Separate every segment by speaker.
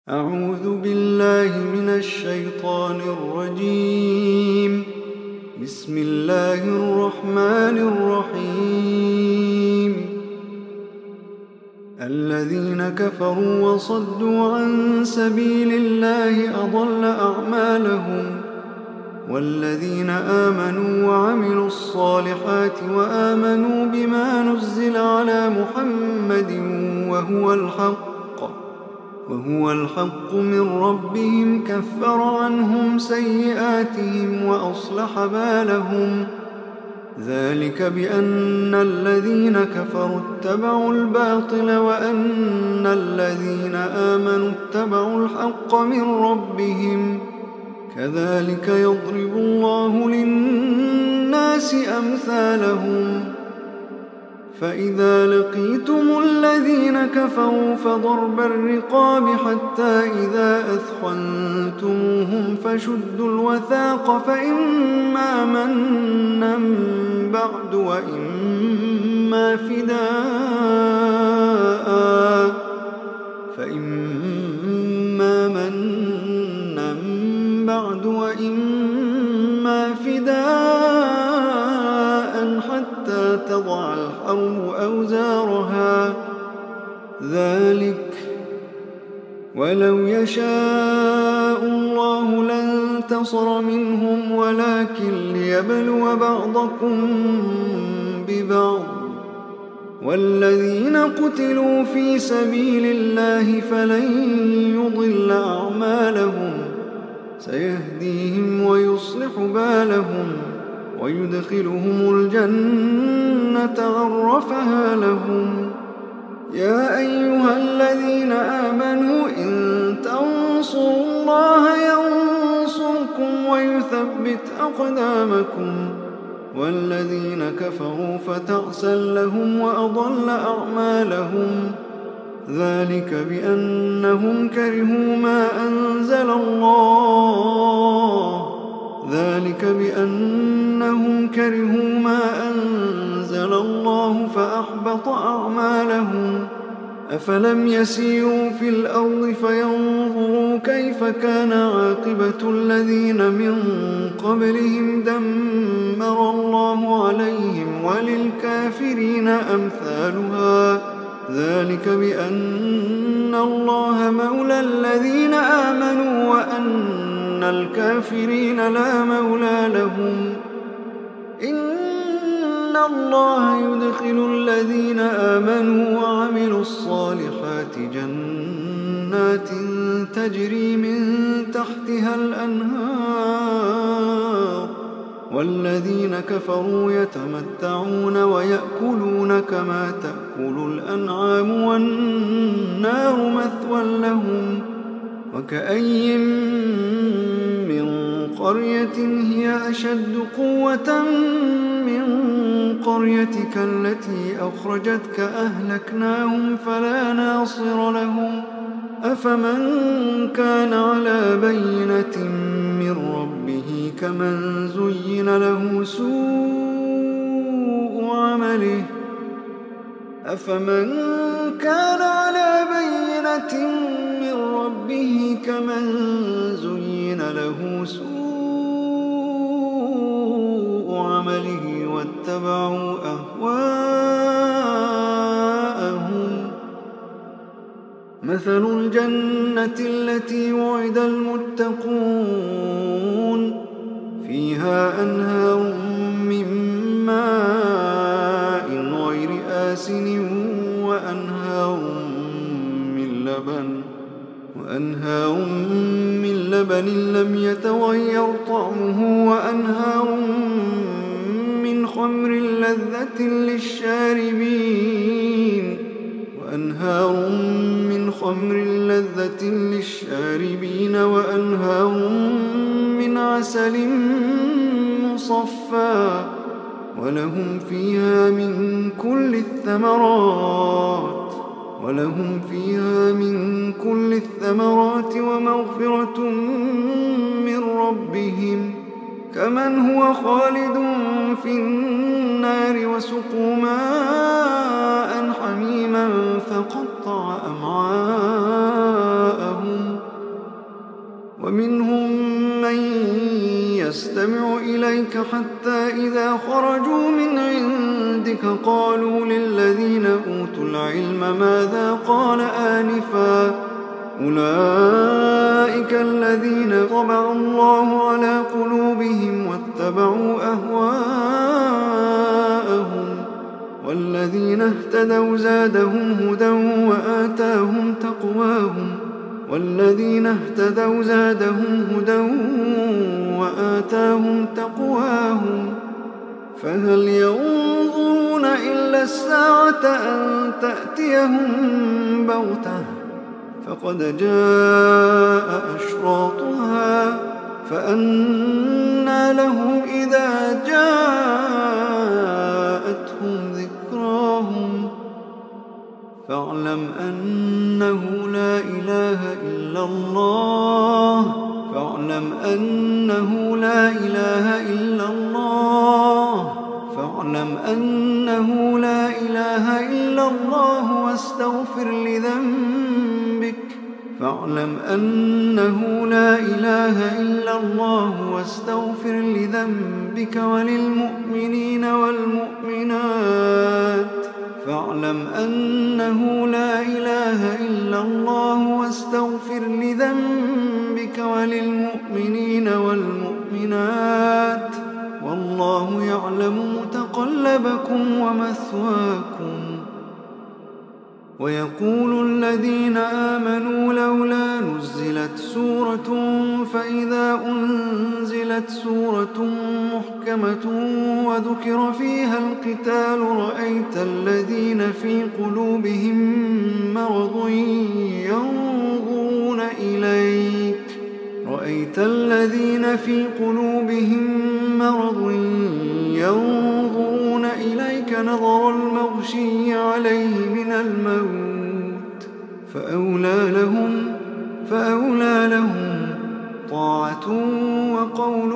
Speaker 1: أعوذ بالله من الشيطان الرجيم. بسم الله الرحمن الرحيم. الذين كفروا وصدوا عن سبيل الله أضل أعمالهم، والذين آمنوا وعملوا الصالحات وآمنوا بما نزل على محمد وهو الحق من ربهم كفر عنهم سيئاتهم وأصلح بالهم. ذلك بأن الذين كفروا اتبعوا الباطل وأن الذين آمنوا اتبعوا الحق من ربهم. كذلك يضرب الله للناس أمثالهم. فإذا لقيتم الذين كفروا فضرب الرقاب حتى إذا أثخنتموهم فشدوا الوثاق فإما منا بعد وإما فداء حتى تضع الحرب أوزارها. ذلك ولو يشاء الله لانتصر منهم ولكن ليبلو بعضكم ببعض. والذين قتلوا في سبيل الله فلن يضل أعمالهم، سيهديهم ويصلح بالهم ويدخلهم الجنة عرفها لهم. يا أيها الذين آمنوا إن تنصروا الله ينصركم ويثبت أقدامكم. والذين كفروا فتعسا لهم وأضل أعمالهم. ذلك بأنهم كرهوا ما أنزل الله فأحبط أعمالهم. أفلم يسيروا في الأرض فينظروا كيف كان عاقبة الذين من قبلهم دمر الله عليهم وللكافرين أمثالها. ذلك بأن الله مولى الذين آمنوا وأن الكافرين لا مولى لهم. إن الله يدخل الذين آمنوا وعملوا الصالحات جنات تجري من تحتها الأنهار، والذين كفروا يتمتعون ويأكلون كما تأكل الأنعام والنار مثوى لهم. وكأي من قرية هي أشد قوة من قريتك التي أخرجتك أهلكناهم فلا ناصر لهم. أفمن كان على بينة من ربه كمن زين له سوء عمله واتبعوا أهواءهم. مثل الجنة التي وعد المتقون فيها أنهار من ماء غير آسن وأنهار من لبن لم يتغير طعمه وأنهار من خمر لذة للشاربين وأنهار من عسل مصفى ولهم فيها من كل الثمرات ومغفرة من ربهم كمن هو خالد في النار وسقوا ماء حميما فقطع أمعاءهم نستمع إليك حتى إذا خرجوا من عندك قالوا للذين أوتوا العلم ماذا قال آنفا أولئك الذين طبع الله على قلوبهم واتبعوا أهواءهم والذين اهتدوا زادهم هدى وآتاهم تقواهم فهل ينظرون إلا الساعة أن تأتيهم بغتة فقد جاء أشراطها فأنى لهم إذا جاءتهم ذكراهم فاعلم أنه لا إله إلا الله واستغفر لذنبك وللمؤمنين والمؤمنات والله يعلم متقلبكم ومثواكم ويقول الذين آمنوا لولا نزلت سورة فإذا أنزلت سورة محكمة وذكر فيها القتال رأيت الذين في قلوبهم مرض ينظرون إليك نظر المغشي عليه من الموت فأولى لهم طاعة وقول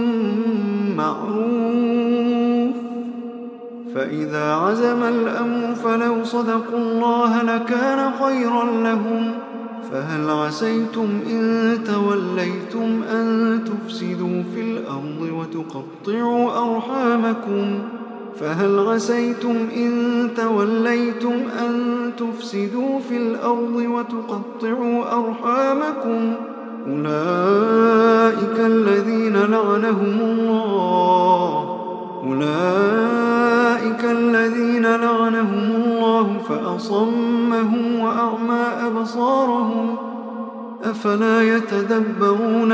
Speaker 1: معروف فإذا عزم الأمر فلو صدقوا الله لكان خيرا لهم فهل عسيتم إن توليتم أن تفسدوا في الأرض وتقطعوا أرحامكم أولئك الذين لعنهم الله فأصمهم وأعمى أبصارهم أفلا يتدبرون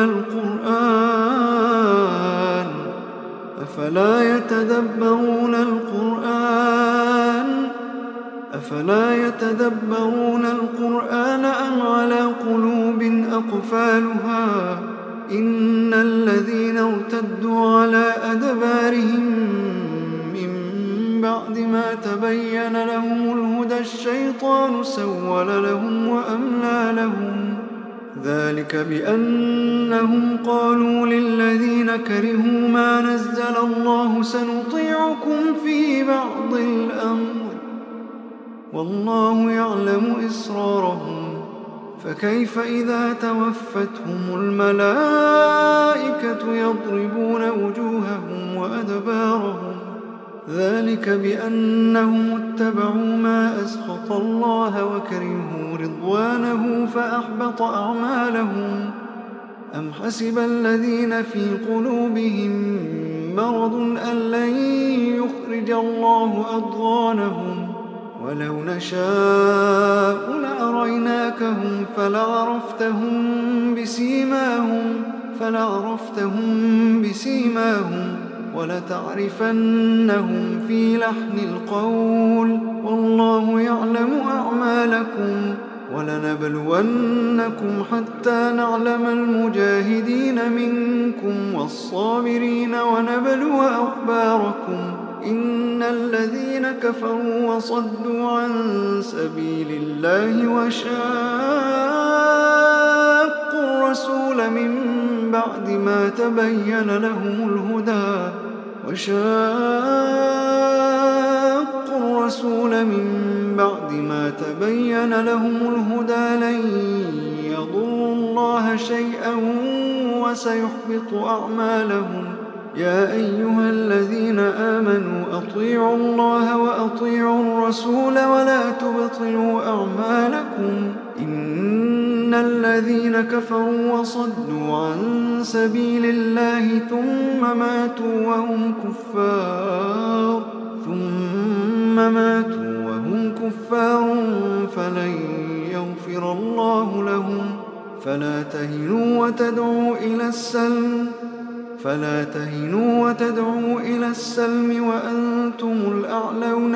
Speaker 1: القرآن أم على قلوب أقفالها إن الذين ارتدوا على أدبارهم من بعد ما تبين لهم الهدى الشيطان سول لهم وأملى لهم ذلك بأنهم قالوا للذين كرهوا ما نزل الله سنطيعكم في بعض الأمر والله يعلم إسرارهم فكيف إذا توفتهم الملائكة يضربون وجوههم وأدبارهم ذلك بأنهم اتبعوا ما أسخط الله وكرهوا رضوانه فأحبط أعمالهم أم حسب الذين في قلوبهم مرض أن لن يخرج الله أضغانهم ولو نشاء لأريناكهم فلعرفتهم بسيماهم ولتعرفنهم في لحن القول والله يعلم أعمالكم ولنبلونكم حتى نعلم المجاهدين منكم والصابرين ونبلو أخباركم إن الذين كفروا وصدوا عن سبيل الله وشاقوا الرسول من بعد ما تبين لهم الهدى لن يضروا الله شيئا وسيحبط أعمالهم يا أيها الذين آمنوا أطيعوا الله وأطيعوا الرسول ولا تبطلوا أعمالكم إن الذين كفروا وصدوا عن سبيل الله ثم ماتوا وهم كفار فلن يغفر الله لهم فلا تهنوا وتدعوا إلى السلم وأنتم الأعلون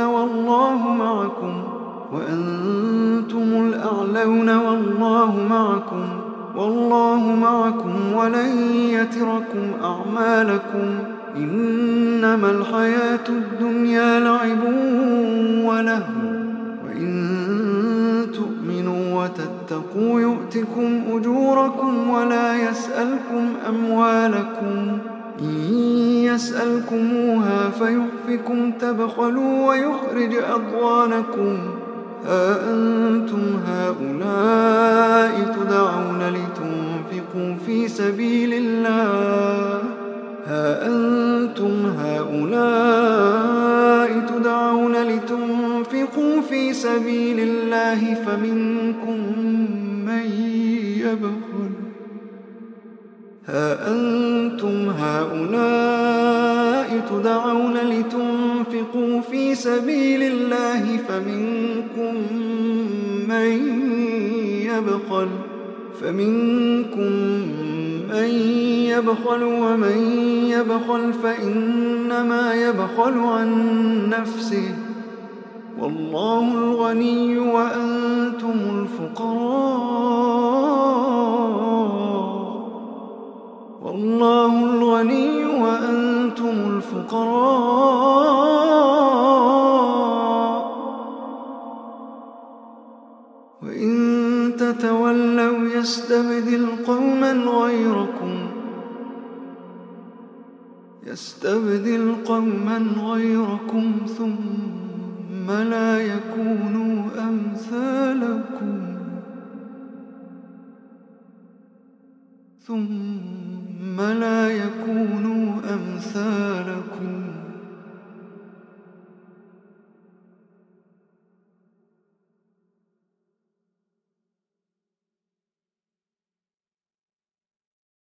Speaker 1: والله معكم ولن يتركم أعمالكم إنما الحياة الدنيا لعب ولهو وإن تؤمنوا وتتقوا يؤتكم أجوركم ولا يسألكم أموالكم إن يسألكموها فيحفكم تبخلوا ويخرج أضغانكم ها أنتم هؤلاء تدعون لتنفقوا في سبيل الله فمنكم من يبخل ومن يبخل فإنما يبخل عن نفسه والله الغني وأنتم الفقراء وإن تتولوا يستبدل قوما غيركم ثم لا يكونوا أمثالكم